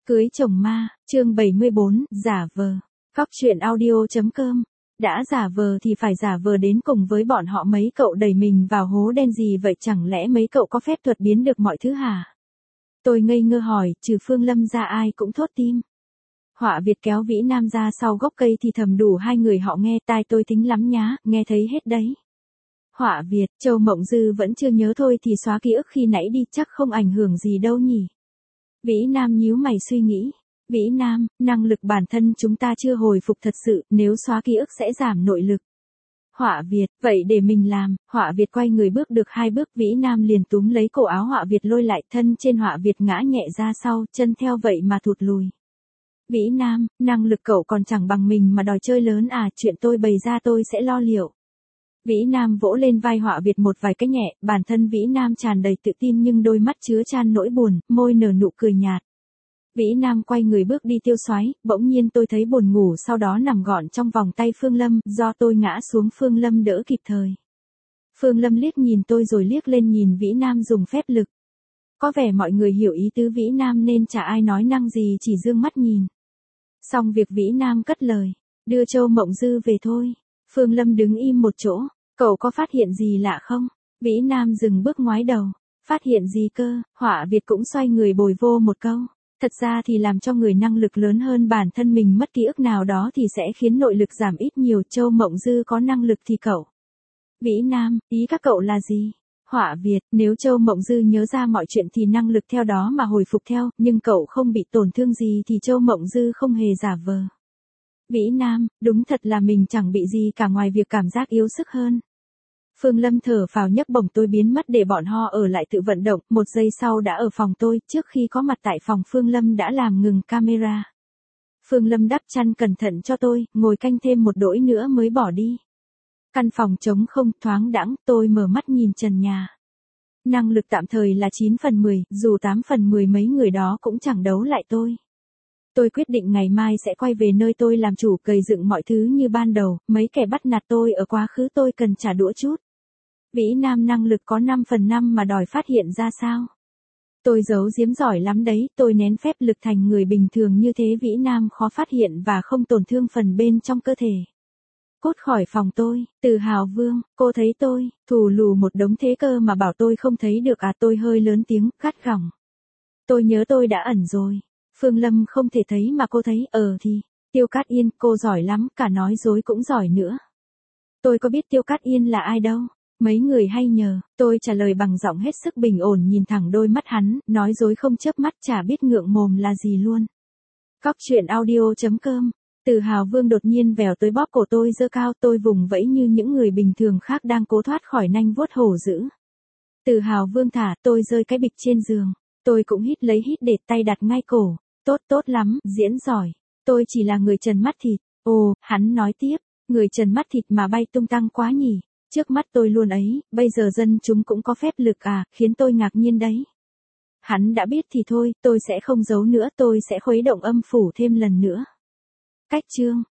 Cưới chồng ma, chương 74, giả vờ. Cóc truyện audio.com. Đã giả vờ thì phải giả vờ đến cùng với bọn họ, mấy cậu đẩy mình vào hố đen gì vậy, chẳng lẽ mấy cậu có phép thuật biến được mọi thứ hả? Tôi ngây ngơ hỏi, trừ Phương Lâm ra ai cũng thốt tim. Họa Việt kéo Vĩ Nam ra sau gốc cây thì thầm đủ hai người họ nghe, tai tôi thính lắm nhá, nghe thấy hết đấy. Họa Việt, Châu Mộng Dư vẫn chưa nhớ thôi thì xóa ký ức khi nãy đi, chắc không ảnh hưởng gì đâu nhỉ. Vĩ Nam nhíu mày suy nghĩ. Vĩ Nam, năng lực bản thân chúng ta chưa hồi phục thật sự, nếu xóa ký ức sẽ giảm nội lực. Họa Việt, vậy để mình làm. Họa Việt quay người bước được 2 bước, Vĩ Nam liền túm lấy cổ áo Họa Việt lôi lại, thân trên Họa Việt ngã nhẹ ra sau, chân theo vậy mà thụt lùi. Vĩ Nam, năng lực cậu còn chẳng bằng mình mà đòi chơi lớn à, chuyện tôi bày ra tôi sẽ lo liệu. Vĩ Nam vỗ lên vai Họa Việt một vài cái nhẹ, bản thân Vĩ Nam tràn đầy tự tin nhưng đôi mắt chứa chan nỗi buồn, môi nở nụ cười nhạt. Vĩ Nam quay người bước đi tiêu xoái, bỗng nhiên tôi thấy buồn ngủ, sau đó nằm gọn trong vòng tay Phương Lâm, do tôi ngã xuống Phương Lâm đỡ kịp thời. Phương Lâm liếc nhìn tôi rồi liếc lên nhìn Vĩ Nam dùng phép lực. Có vẻ mọi người hiểu ý tứ Vĩ Nam nên chả ai nói năng gì, chỉ dương mắt nhìn. Xong việc Vĩ Nam cất lời, đưa Châu Mộng Dư về thôi. Phương Lâm đứng im một chỗ, cậu có phát hiện gì lạ không? Vĩ Nam dừng bước ngoái đầu, phát hiện gì cơ? Họa Việt cũng xoay người bồi vô một câu. Thật ra thì làm cho người năng lực lớn hơn bản thân mình mất ký ức nào đó thì sẽ khiến nội lực giảm ít nhiều. Châu Mộng Dư có năng lực thì cậu. Vĩ Nam, ý các cậu là gì? Họa Việt, nếu Châu Mộng Dư nhớ ra mọi chuyện thì năng lực theo đó mà hồi phục theo, nhưng cậu không bị tổn thương gì thì Châu Mộng Dư không hề giả vờ. Vĩ Nam, đúng thật là mình chẳng bị gì cả ngoài việc cảm giác yếu sức hơn. Phương Lâm thở phào nhấc bổng tôi biến mất để bọn họ ở lại tự vận động, 1 giây sau đã ở phòng tôi, trước khi có mặt tại phòng Phương Lâm đã làm ngừng camera. Phương Lâm đắp chăn cẩn thận cho tôi, ngồi canh thêm một đỗi nữa mới bỏ đi. Căn phòng trống không, thoáng đãng, tôi mở mắt nhìn trần nhà. Năng lực tạm thời là 9 phần 10, dù 8 phần 10 mấy người đó cũng chẳng đấu lại tôi. Tôi quyết định ngày mai sẽ quay về nơi tôi làm chủ, gầy dựng mọi thứ như ban đầu, mấy kẻ bắt nạt tôi ở quá khứ tôi cần trả đũa chút. Vĩ Nam năng lực có 5 phần 5 mà đòi phát hiện ra sao? Tôi giấu giếm giỏi lắm đấy, tôi nén phép lực thành người bình thường như thế Vĩ Nam khó phát hiện và không tổn thương phần bên trong cơ thể. Cút khỏi phòng tôi, Từ Hào Vương, cô thấy tôi, thù lù một đống thế cơ mà bảo tôi không thấy được à, tôi hơi lớn tiếng, gắt gỏng. Tôi nhớ tôi đã ẩn rồi. Phương Lâm không thể thấy mà cô thấy, thì, Tiêu Cát Yên, cô giỏi lắm, cả nói dối cũng giỏi nữa. Tôi có biết Tiêu Cát Yên là ai đâu. Mấy người hay nhờ, tôi trả lời bằng giọng hết sức bình ổn nhìn thẳng đôi mắt hắn, nói dối không chớp mắt, chả biết ngượng mồm là gì luôn. Cóc truyện audio.com. Từ Hào Vương đột nhiên vèo tới bóp cổ tôi giơ cao, tôi vùng vẫy như những người bình thường khác đang cố thoát khỏi nanh vuốt hổ dữ. Từ Hào Vương thả tôi rơi cái bịch trên giường, tôi cũng hít lấy hít để tay đặt ngay cổ. Tốt lắm, diễn giỏi, tôi chỉ là người trần mắt thịt. Ồ, hắn nói tiếp, người trần mắt thịt mà bay tung tăng quá nhỉ. Trước mắt tôi luôn ấy, bây giờ dân chúng cũng có phép lực à, khiến tôi ngạc nhiên đấy. Hắn đã biết thì thôi, tôi sẽ không giấu nữa, tôi sẽ khuấy động âm phủ thêm lần nữa. Cách chương